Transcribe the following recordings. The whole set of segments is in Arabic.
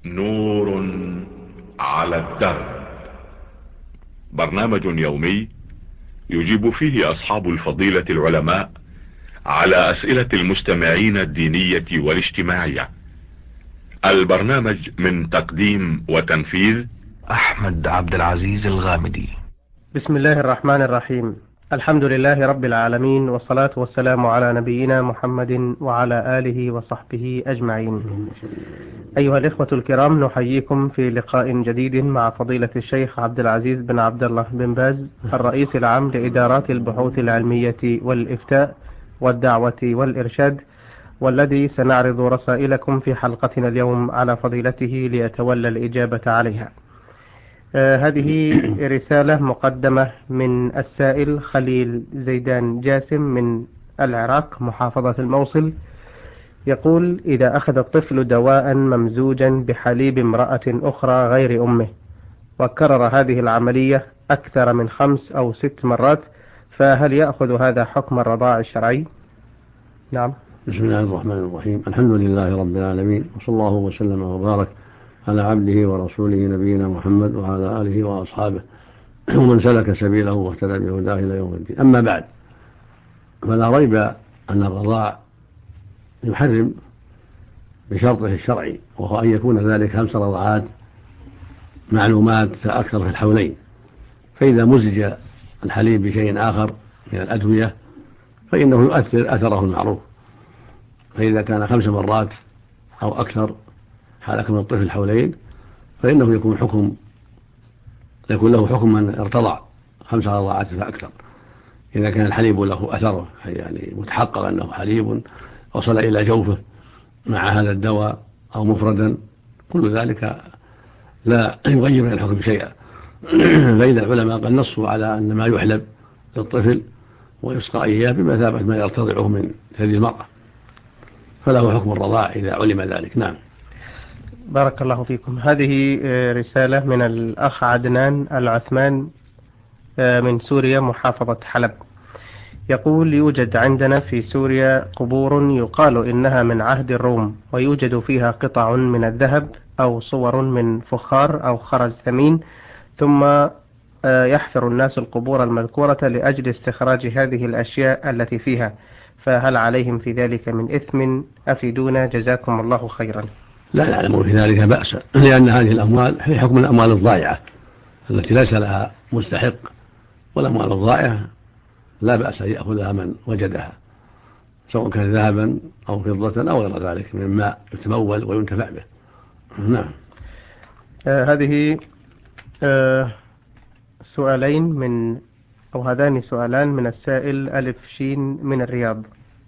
نور على الدرب. برنامج يومي يجيب فيه اصحاب الفضيلة العلماء على اسئلة المستمعين الدينية والاجتماعية. البرنامج من تقديم وتنفيذ أحمد عبد العزيز الغامدي. بسم الله الرحمن الرحيم. الحمد لله رب العالمين، والصلاة والسلام على نبينا محمد وعلى آله وصحبه أجمعين. أيها الإخوة الكرام، نحييكم في لقاء جديد مع فضيلة الشيخ عبد العزيز بن عبد الله بن باز، الرئيس العام لإدارات البحوث العلمية والإفتاء والدعوة والإرشاد، والذي سنعرض رسائلكم في حلقتنا اليوم على فضيلته ليتولى الإجابة عليها. هذه رسالة مقدمة من السائل خليل زيدان جاسم من العراق، محافظة الموصل. يقول: إذا أخذ الطفل دواء ممزوجا بحليب امرأة أخرى غير أمه، وكرر هذه العملية أكثر من 5 أو 6 مرات، فهل يأخذ هذا حكم الرضاع الشرعي؟ نعم. بسم الله الرحمن الرحيم. الحمد لله رب العالمين، وصلى الله وسلم وبارك على عبده ورسوله نبينا محمد وعلى آله وأصحابه ومن سلك سبيله واهتدى بهداه إلى يوم الدين. أما بعد، فلا ريب أن الرضاع يحرم بشرطه الشرعي، وهو أن يكون ذلك 5 رضعات معلومات فأكثر في الحولين. فإذا مزج الحليب بشيء آخر من الأدوية فإنه يؤثر أثره المعروف. فإذا كان 5 مرات أو أكثر حال كون الطفل الحولين فإنه يكون له حكم من ارتضع 5 رضعات فأكثر. إذا كان الحليب له أثره، يعني متحقق أنه حليب وصل إلى جوفه مع هذا الدواء أو مفردا، كل ذلك لا يغير من الحكم شيئا. فإذا العلماء قد نصوا على أن ما يحلب للطفل ويسقى إياه بمثابة ما يرتضعه من ثدي المرأة، فله حكم الرضاع إذا علم ذلك. نعم. بارك الله فيكم. هذه رسالة من الأخ عدنان العثمان من سوريا، محافظة حلب. يقول: يوجد عندنا في سوريا قبور يقال إنها من عهد الروم، ويوجد فيها قطع من الذهب أو صور من فخار أو خرز ثمين، ثم يحفر الناس القبور المذكورة لأجل استخراج هذه الأشياء التي فيها، فهل عليهم في ذلك من إثم؟ أفيدونا جزاكم الله خيرا. لا نعلم في ذلك بأسا، لأن هذه الأموال هي حكم الأموال الضائعة التي ليس لها مستحق، والأموال الضائعة لا بأس أن يأخذها من وجدها، سواء كان ذهبا أو فضة أو غير ذلك مما يتمول وينتفع به. نعم. هذه هذان سؤالان من السائل ألف شين من الرياض.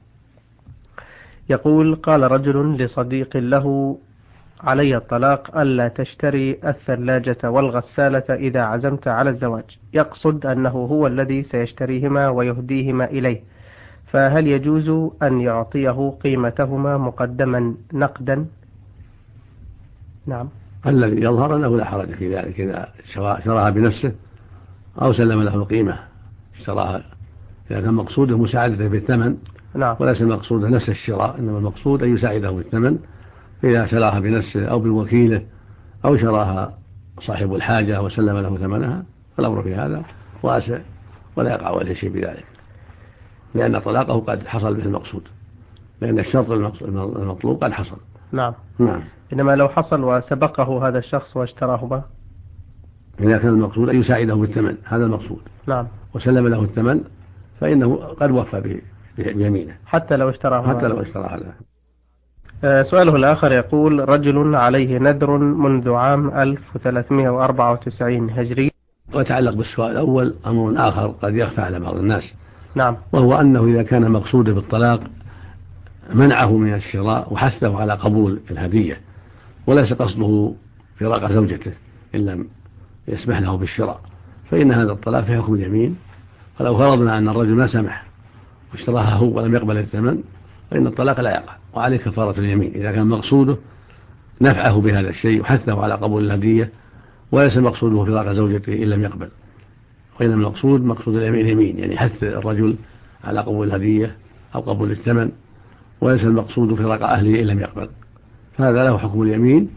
يقول: قال رجل لصديق له: علي الطلاق ألا تشتري الثلاجة والغسالة إذا عزمت على الزواج، يقصد أنه هو الذي سيشتريهما ويهديهما إليه، فهل يجوز أن يعطيه قيمتهما مقدما نقدا؟ نعم. الذي يظهر أنه لا حرج في ذلك إذا شراها بنفسه أو سلم له القيمة اشتراها، إذا كان مقصوده مساعدته بالثمن. نعم. وليس المقصود نفس الشراء، إنما المقصود أن يساعده بالثمن. إذا شراها بنفسه أو بوكيله أو شراها صاحب الحاجة وسلم له ثمنها فالأمر في هذا واسع ولا يقع عليه شيء بذلك، لأن طلاقه قد حصل به المقصود، لأن الشرط المطلوب قد حصل. نعم. نعم. إنما لو حصل وسبقه هذا الشخص واشتراهما، إذا كان المقصود أن يساعده بالثمن، هذا المقصود. نعم. وسلم له الثمن فإنه قد وفى بيمينه حتى لو اشتراهما. حتى لو اشترى هذا. سؤاله الآخر يقول: رجل عليه نذر منذ عام 1394 هجري. ويتعلق بالسؤال الأول أمر آخر قد يخفى على بعض الناس. نعم. وهو أنه إذا كان مقصوده بالطلاق منعه من الشراء وحثه على قبول الهدية، وليس قصده فراق زوجته إن لم يسمح له بالشراء، فإن هذا الطلاق في حكم اليمين. فلو فرضنا أن الرجل ما سمح واشتراها هو ولم يقبل الثمن فإن الطلاق لا يقع، وعليه كفارة اليمين إذا كان مقصوده نفعه بهذا الشيء وحثه على قبول الهدية، وليس مقصوده فراق زوجته إن لم يقبل، وإنما مقصود اليمين، يعني حث الرجل على قبول الهدية أو قبول الثمن، وليس المقصود فراق أهله إن لم يقبل، فهذا له حكم اليمين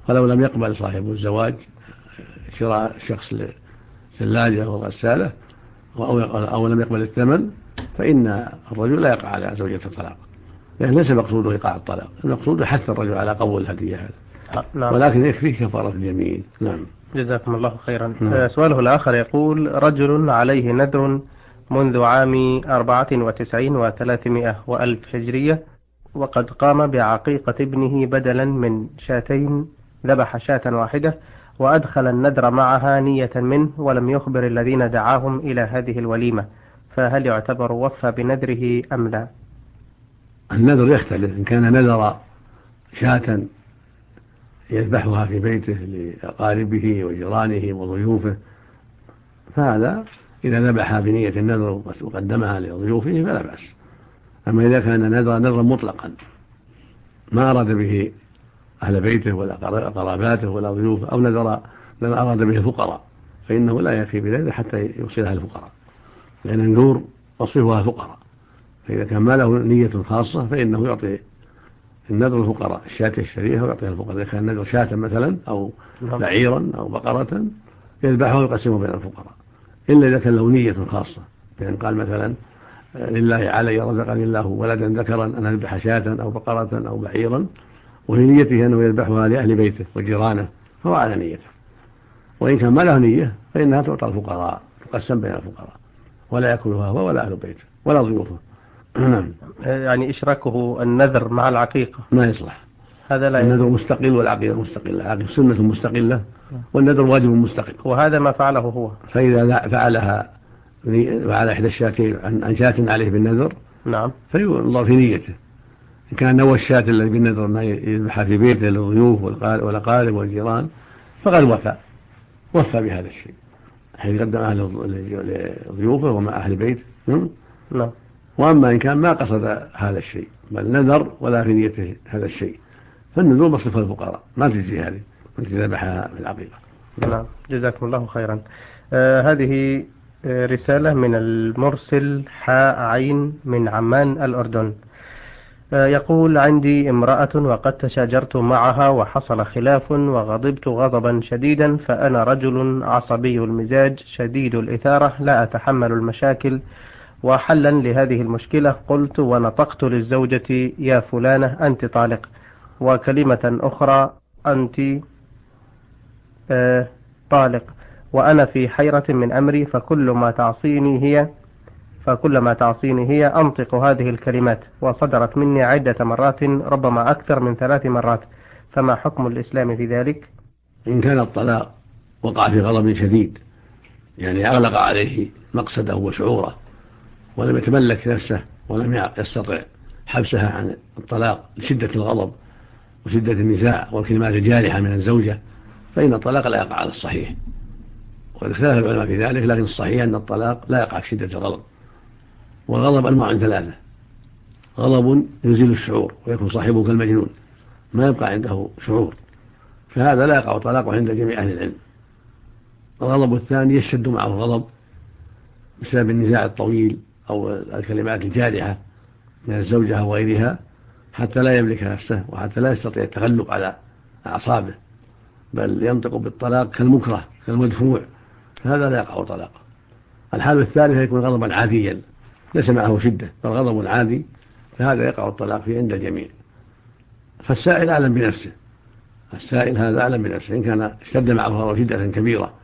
فلو لم يقبل صاحب الزواج شراء شخص لثلاجة أو غسالة أو لم يقبل الثمن، فإن الرجل لا يقع على زوجته الطلاق، لأن ليس مقصوده إيقاع الطلاق، المقصود حث الرجل على قبول الهدية هذا. نعم. ولكن يكفيه كفارة اليمين. نعم. جزاكم الله خيرا. نعم. سؤاله الآخر يقول: رجل عليه نذر منذ عام 94 و300 وألف هجرية، وقد قام بعقيقة ابنه بدلا من شاتين، ذبح شاة واحدة وأدخل النذر معها نية منه، ولم يخبر الذين دعاهم إلى هذه الوليمة، فهل يعتبر وفى بنذره أم لا؟ النذر يختلف، إن كان نذر شاة يذبحها في بيته لأقاربه وجيرانه وضيوفه فهذا إذا ذبح بنية النذر وقدمها لضيوفه فلا بأس. أما إذا كان نذرا مطلقا ما أراد به أهل بيته ولا قراباته ولا ضيوفه، أو نذر أراد به الفقراء، فإنه لا يكفي بذلك حتى يوصلها الفقراء، لأن النذور تصرفها الفقراء، فإذا كان ما له نية خاصة فإنه يعطي النذر الفقراء، الشاة الشريفة ويعطيها الفقراء. إذا كان النذر شاة مثلا أو بعيرا أو بقرة يذبحها ويقسمه بين الفقراء، إلا إذا كان له نية خاصة، فإن قال مثلا لله علي رزقني الله ولدا ذكرا أن أذبح شاة أو بقرة أو بعيرا، وفي نيته أنه يذبحها لأهل بيته وجيرانه فهو على نيته. وإن كان ما له نية فإنها تعطى الفقراء، تقسم بين الفقراء، ولا يأكلها هو ولا أهل بيته ولا ضيوفه. يعني إشراكه النذر مع العقيقة ما يصلح، هذا لا النذر مستقل والعقيقة مستقلة، العقيقة سنة مستقلة والنذر واجب مستقل، وهذا ما فعله هو. فإذا فعلها وعلى إحدى الشاتين عن شاة عليه بالنذر نعم فينظر في نيته، إن كان نوى الشاة الذي بالنذر أن يذبحها في بيته للضيوف والأقارب والجيران فقد وفى بهذا الشيء، حيث قدمها لضيوفه ومع أهل بيته. نعم. وأما إن كان ما قصد هذا الشيء بل نذر ولا في نيته هذا الشيء فالنذور مصرف الفقراء، ما تجزي هذه التي ذبحها في العقيقة. نعم جزاكم الله خيرا. هذه رسالة من المرسل حاء عين من عمان الأردن. يقول: عندي امرأة وقد تشاجرت معها وحصل خلاف وغضبت غضبا شديدا، فأنا رجل عصبي المزاج شديد الإثارة لا أتحمل المشاكل، وحلا لهذه المشكلة قلت ونطقت للزوجة: يا فلانة أنت طالق، وكلمة أخرى أنت طالق، وأنا في حيرة من أمري، فكلما تعصيني هي أنطق هذه الكلمات، وصدرت مني عدة مرات ربما أكثر من 3 مرات، فما حكم الإسلام في ذلك؟ إن كان الطلاق وقع في غضب شديد، يعني أغلق عليه مقصده وشعوره ولم يتملك نفسه ولم يستطع حبسها عن الطلاق لشدة الغضب وشدة النزاع والكلمات الجارحة من الزوجة، فإن الطلاق لا يقع على الصحيح، واختلف العلماء في ذلك، لكن الصحيح أن الطلاق لا يقع في شدة الغضب. والغضب أنواع 3: غضب يزيل الشعور ويكون صاحبه كالمجنون ما يبقى عنده شعور، فهذا لا يقع طلاقه عند جميع أهل العلم. الغضب الثاني يشتد معه الغضب بسبب النزاع الطويل أو الكلمات الجارحة من الزوجة أو غيرها حتى لا يملك نفسه وحتى لا يستطيع التغلب على أعصابه، بل ينطق بالطلاق كالمكره كالمدفوع، فهذا لا يقع طلاقه. الحالة الثالثة يكون غضبا عاديا ليس معه شدة بل غضب عادي، فهذا يقع الطلاق فيه عند الجميع. فالسائل أعلم بنفسه، السائل هذا أعلم بنفسه، إن كان اشتد معه الغضب شدة كبيرة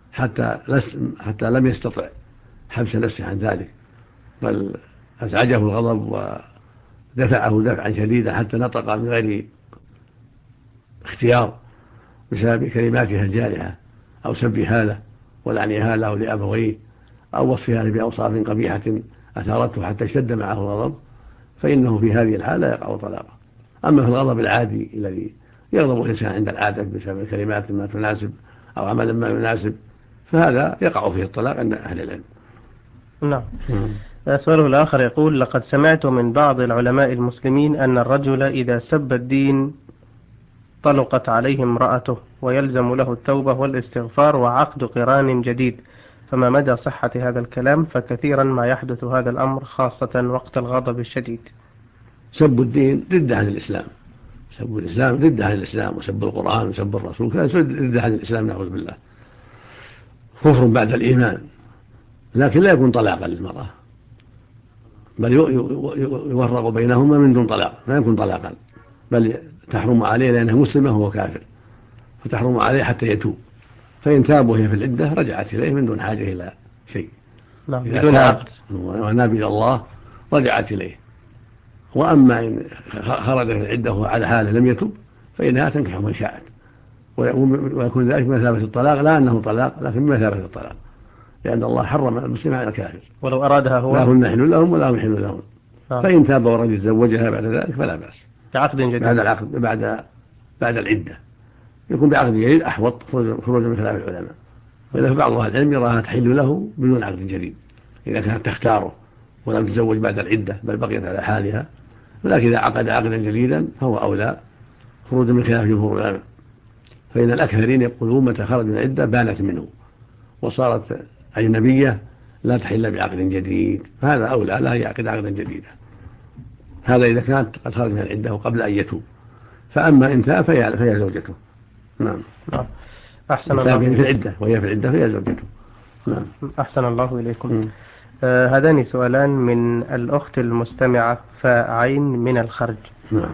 حتى لم يستطع حبس نفسه عن ذلك بل أزعجه الغضب ودفعه دفعا شديدا حتى نطق من غير اختيار بسبب كلماتها الجارحة أو سبها له ولعنها له لأبويه أو وصفها له بأوصاف قبيحة أثارته حتى اشتد معه الغضب، فإنه في هذه الحالة يقع طلاقه. أما في الغضب العادي الذي يغضب الإنسان عند العادة بسبب كلمات ما تناسب أو عمل ما يناسب فهذا يقع فيه الطلاق عند أهل العلم. نعم. سؤاله الآخر يقول: لقد سمعت من بعض العلماء المسلمين أن الرجل إذا سب الدين طلقت عليه امرأته ويلزم له التوبة والاستغفار وعقد قران جديد، فما مدى صحة هذا الكلام؟ فكثيرا ما يحدث هذا الأمر خاصة وقت الغضب الشديد. سب الدين ردة عن الإسلام، سب الإسلام ضد عن الإسلام، وسب القرآن وسب الرسول كان ضد عن الإسلام نعوذ بالله، كفر بعد الإيمان، لكن لا يكون طلاقا للمرأة، بل يورق بينهما من دون طلاق، لا يكون طلاقا، بل تحرم عليه لأنها مسلمة وهو كافر، فتحرم عليه حتى يتوب، فإن تاب وهي في العدة رجعت إليه من دون حاجة إلى شيء. بدون عقد وناب إلى الله رجعت إليه. وأما إن خرج في العدة وهو على حاله لم يتب فإنها تنكح من شاءت، ويكون ذلك بمثابة الطلاق، لا أنه طلاق لكن بمثابة الطلاق، لأن الله حرم المسلم على الكافر، ولو أرادها هو لا هن حل لهم ولا هم حل لهم. فإن تاب ورد يتزوجها بعد ذلك فلا بأس، بعقد جديد بعد العقد بعد العدة يكون بعقد جديد أحوط خروجا من خلاف العلماء. وإلا فبعض أهل العلم يراها تحل له بدون عقد جديد إذا كانت تختاره ولم تتزوج بعد العدة بل بقيت على حالها، ولكن إذا عقد عقدا جديدا فهو أولى خروجا من خلاف جمهور العلماء، فإن الأكثرين يقولون متى خرج من العدة بانت منه وصارت أجنبية لا تحل بعقد جديد، فهذا أولى لا يعقد عقدا جديدا، هذا إذا كانت قد خرج من العدة وقبل أن يتوب. فأما إن تاب فهي زوجته. نعم. أحسن الله في العدة وهي في العدة فهي زوجته. نعم. أحسن الله إليكم. هذان سؤالان من الأخت المستمعة فعين من الخرج. نعم.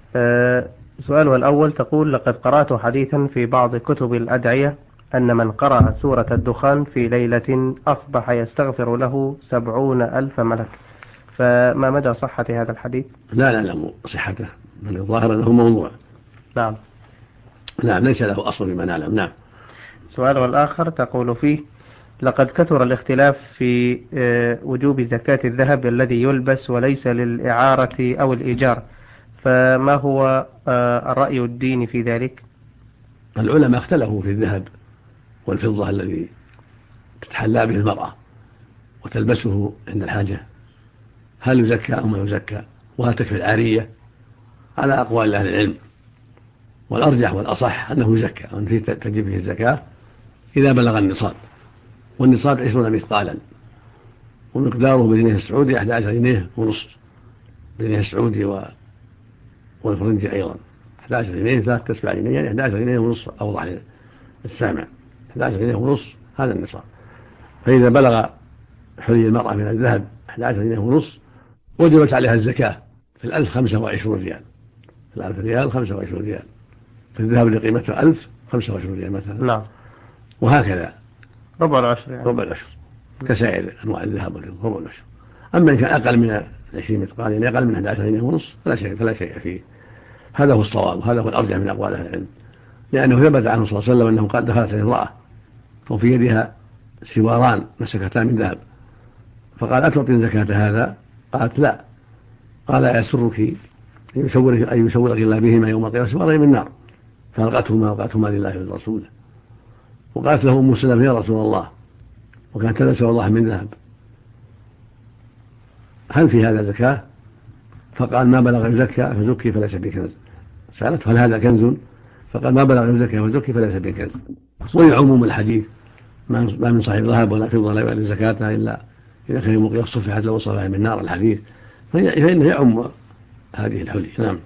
سؤالها الأول تقول: لقد قرأت حديثا في بعض كتب الأدعية أن من قرأ سورة الدخان في ليلة أصبح يستغفر له 70,000 ملك، فما مدى صحة هذا الحديث؟ لا نعلم صحته، بل الظاهر أنه موضوع. نعم ليس له أصل بما نعلم. نعم. سؤالها الآخر تقول فيه: لقد كثر الاختلاف في وجوب زكاة الذهب الذي يلبس وليس للإعارة أو الإيجار، فما هو الرأي الديني في ذلك؟ العلماء اختلفوا في الذهب والفضة الذي تتحلى به المرأة وتلبسه عند الحاجة، هل يزكى أو ما يزكى، وهل تكفي العارية، على أقوال أهل العلم، والأرجح والأصح أنه يزكى، وأن فيه تجب فيه الزكاة إذا بلغ النصاب، والنصاب 20 مثقالا، ومقداره بالجنيه السعودي 11 جنيه ونصف، بالجنيه السعودي والفرنجي أيضا 11 جنيه 3 جنيه، يعني 11 جنيه ونصف أوضح للسامع، 11 جنيه ونصف هذا النصاب. فإذا بلغ حلي المرأة من الذهب 11 جنيه ونصف وجبت عليها الزكاة في 1000 25 ريال، في 1000 ريال 25 ريال، في الذهب اللي قيمته 1000 25 ريال مثلا. نعم. وهكذا ربع العشر يعني. ربع العشر كسائر أنواع الذهب والفضة، ربع العشر. أما إن كان أقل من 20 مثقال، يعني أقل من 11 جنيه ونصف، فلا شيء فيه. هذا هو الصواب، وهذا هو الأرجح من أقوال أهل العلم، لأنه ثبت عنه صلى الله عليه وسلم أنه قد دخلت عليه امرأة وفي يدها سواران مسكتان من ذهب، فقال: أتعطين زكاة هذا؟ قالت: لا. قال: أيسرك أن يسورك الله بهما يوم القيامة سوارين من نار، فألقتهما لله ولرسوله. وقالت له أم سلمة: يا رسول الله، وكانت تلبس والله من ذهب، هل في هذا زكاة؟ فقال: ما بلغ يزكى فزكي فليس بكنز. سألته: هل هذا كنز؟ فقال: ما بلغ يزكى فزكي فليس بكنز. ولعموم الحديث ما من صاحب ذهب ولا فضة لا يؤدي زكاتها إلا إذا كان يوم القيامة صفحت له وصفها من نار الحديث، فإنه يعم هذه الحلي. نعم.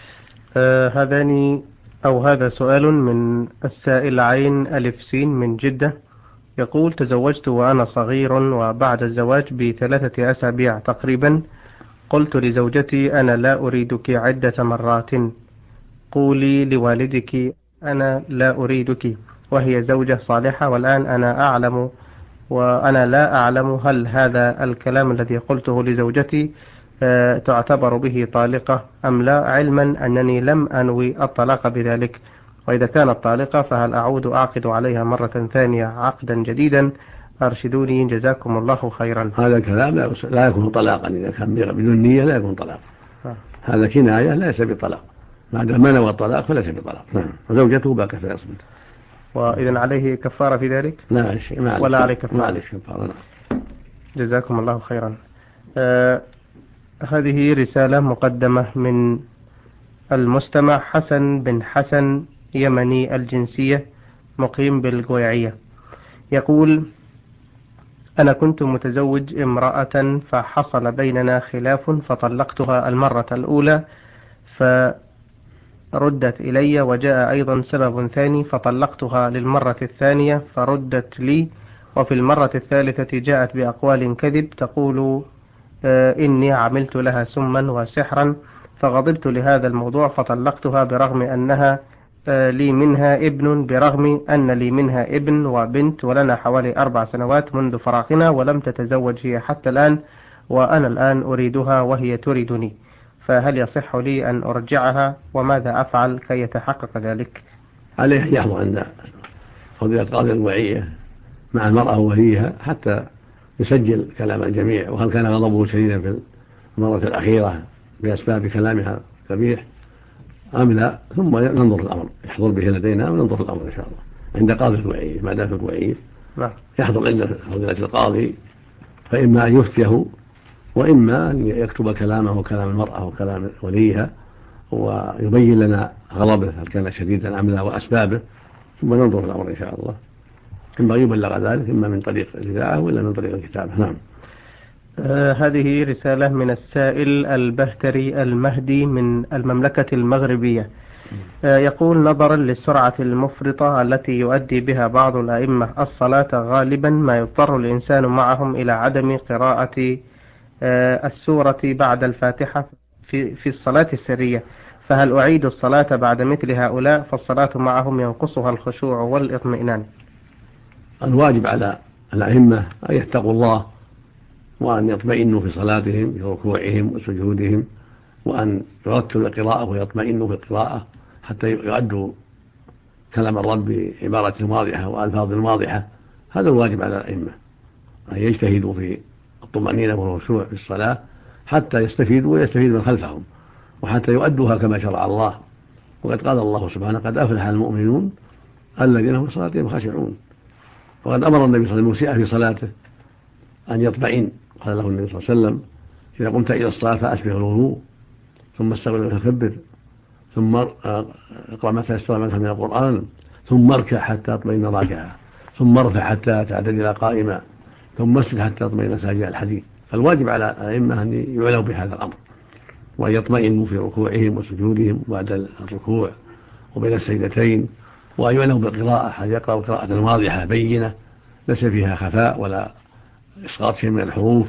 هذا سؤال من السائل عين ألف سين من جدة، يقول: تزوجت وأنا صغير، وبعد الزواج ب3 أسابيع تقريبا قلت لزوجتي: أنا لا أريدك عدة مرات، قولي لوالدك أنا لا أريدك، وهي زوجة صالحة، والآن أنا لا أعلم هل هذا الكلام الذي قلته لزوجتي تعتبر به طالقة أم لا، علما أنني لم أنوي الطلاق بذلك، وإذا كانت طالقة فهل أعود أعقد عليها مرة ثانية عقدا جديدا؟ أرشدوني جزاكم الله خيرا. هذا الكلام لا يكون طلاقا، إذا كان بدون نية لا يكون طلاق، هذا كناية ليس بطلاق، ما دام ما نوى الطلاق فليس بطلاق. نعم. وزوجته باقي فيصمت. وإذن عليه كفارة في ذلك؟ لا شيء، ما ولا عليه كفارة. ما عليه كفارة. نعم. جزاكم الله خيرا. هذه رسالة مقدمة من المستمع حسن بن حسن، يمني الجنسية، مقيم بالقويعية، يقول: أنا كنت متزوج امرأة فحصل بيننا خلاف فطلقتها المرة الأولى، ردت إلي، وجاء أيضا سبب ثاني فطلقتها للمرة الثانية فردت لي، وفي المرة الثالثة جاءت بأقوال كذب تقول إني عملت لها سما وسحرا، فغضبت لهذا الموضوع فطلقتها برغم أنها لي منها ابن، برغم أن لي منها ابن وبنت، ولنا حوالي 4 سنوات منذ فراقنا، ولم تتزوج هي حتى الآن، وأنا الآن أريدها وهي تريدني، فهل يصح لي أن أرجعها، وماذا أفعل كي يتحقق ذلك؟ عليه يحضر عند فضيلة قاضي الوعية مع المرأة ووليها حتى يسجل كلام الجميع، وهل كان غضبه شديدا في المرة الأخيرة بأسباب كلامها قبيح أم لا، ثم ننظر الأمر، يحضر به لدينا وننظر الأمر إن شاء الله عند قاضي الوعية. ما دام في الوعية يحضر عند فضيلة القاضي، فإما أن يفتيه وإما أن يكتب كلامه وكلام المرأة وكلام وليها ويبين لنا غضبه هل كان شديدا أم لا وأسبابه، ثم ننظر الأمر إن شاء الله. إما يبلغ ذلك إما من طريق الإذاعة وإلا من طريق الكتابة. نعم. هذه رسالة من السائل البهتري المهدي من المملكة المغربية. يقول: نظرا للسرعة المفرطة التي يؤدي بها بعض الأئمة الصلاة غالبا ما يضطر الإنسان معهم إلى عدم قراءة السورة بعد الفاتحة في الصلاة السرية، فهل أعيد الصلاة بعد مثل هؤلاء؟ فالصلاة معهم ينقصها الخشوع والاطمئنان. الواجب على الأئمة أن يتقوا الله وأن يطمئنوا في صلاتهم في ركوعهم وسجودهم، وأن يرتلوا القراءة ويطمئنوا في القراءة حتى يؤدوا كلام الرب بعبارة واضحة وألفاظ واضحة. هذا الواجب على الأئمة أن يجتهدوا في الطمأنينة والخشوع في الصلاة حتى يستفيدوا ويستفيد من خلفهم، وحتى يؤدوها كما شرع الله. وقد قال الله سبحانه: قد أفلح المؤمنون الذين هم في صلاتهم خاشعون. وقد أمر النبي صلى الله عليه وسلم في صلاته أن يطمئن، قال له النبي صلى الله عليه وسلم: إذا قمت إلى الصلاة فأسبغ الوضوء ثم استغفر وتكبر ثم اقرأ ما تيسر منها من القرآن ثم اركع حتى تطمئن راكعا ثم ارفع حتى تعتدل قائما ثم اسجد حتى تطمئن ساجدا. الحديث. فالواجب على الأئمة أن يعلوا بهذا الأمر وأن يطمئنوا في ركوعهم وسجودهم بعد الركوع وبين السجدتين، وأن يعلوا بالقراءة حتى يقرأوا قراءة واضحة بينة ليس فيها خفاء ولا إسقاط شيء من الحروف،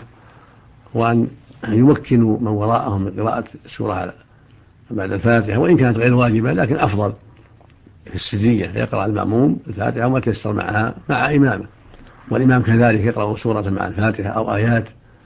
وأن يمكنوا من وراءهم من قراءة السورة بعد الفاتحة، وإن كانت غير واجبة لكن أفضل في السرية يقرأ المأموم الفاتحة وما تيسر معها مع إمامه، والإمام كذلك يقرأ سورة مع الفاتحة أو آيات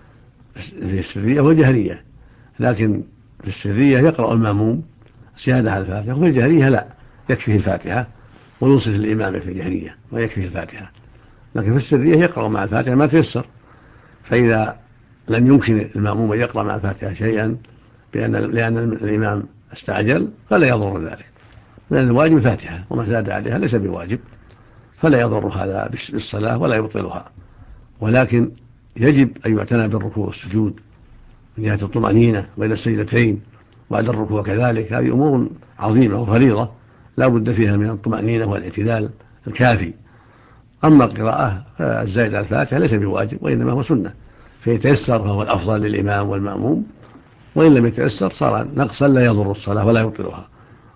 في السرية والجهرية. لكن في السرية يقرأ المأموم زيادة على الفاتحة، وفي الجهرية لا، يكفيه الفاتحة وينصت الإمام في الجهرية ويكفيه الفاتحة، لكن في السرية يقرأ مع الفاتحة ما تيسر. فإذا لم يمكن المأموم أن يقرأ مع الفاتحة شيئا لأن الإمام استعجل فلا يضر ذلك، لأن الواجب الفاتحة وما زاد عليها ليس بواجب، فلا يضر هذا بالصلاة ولا يبطلها. ولكن يجب أن يعتنى بالركوع والسجود من جهة الطمأنينة بين السجدتين بعد الركوع كذلك. هذه أمور عظيمة وفريضة لا بد فيها من الطمأنينة والاعتدال الكافي. أما القراءة الزائدة على الفاتحة ليس بواجب وإنما هو سنة، فيتيسر فهو الأفضل للإمام والمأموم، وإن لم يتيسر صار نقصا لا يضر الصلاة ولا يبطلها.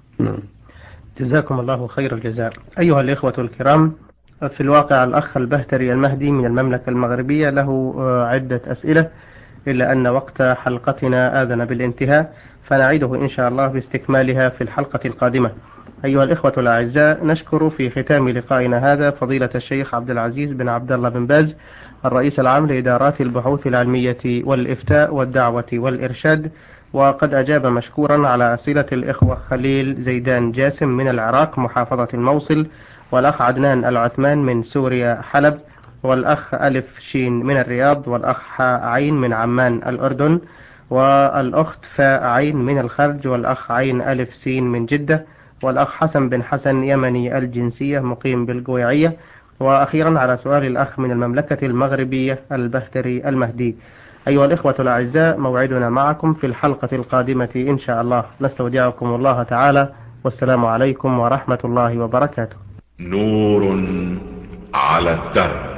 جزاكم الله خير الجزاء. أيها الإخوة الكرام، في الواقع الأخ البهتري المهدي من المملكة المغربية له عدة أسئلة، إلا أن وقت حلقتنا آذن بالانتهاء، فنعيده إن شاء الله باستكمالها في الحلقة القادمة. أيها الإخوة الأعزاء، نشكر في ختام لقائنا هذا فضيلة الشيخ عبد العزيز بن عبد الله بن باز، الرئيس العام لإدارات البحوث العلمية والإفتاء والدعوة والإرشاد، وقد أجاب مشكورا على أسئلة الإخوة خليل زيدان جاسم من العراق محافظة الموصل، والأخ عدنان العثمان من سوريا حلب، والأخ ألف شين من الرياض، والأخ حاء عين من عمان الأردن، والأخت فاء عين من الخرج، والأخ عين ألف سين من جدة، والأخ حسن بن حسن يمني الجنسية مقيم بالقويعية، وأخيرا على سؤال الأخ من المملكة المغربية البهتري المهدي. أيها الإخوة الأعزاء، موعدنا معكم في الحلقة القادمة إن شاء الله. نستودعكم الله تعالى، والسلام عليكم ورحمة الله وبركاته. نور على الدرب،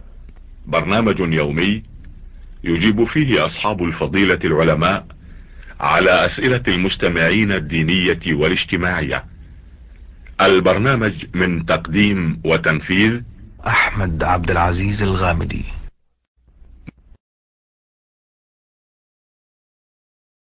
برنامج يومي يجيب فيه أصحاب الفضيلة العلماء على اسئلة المستمعين الدينية والاجتماعية. البرنامج من تقديم وتنفيذ أحمد عبد العزيز الغامدي.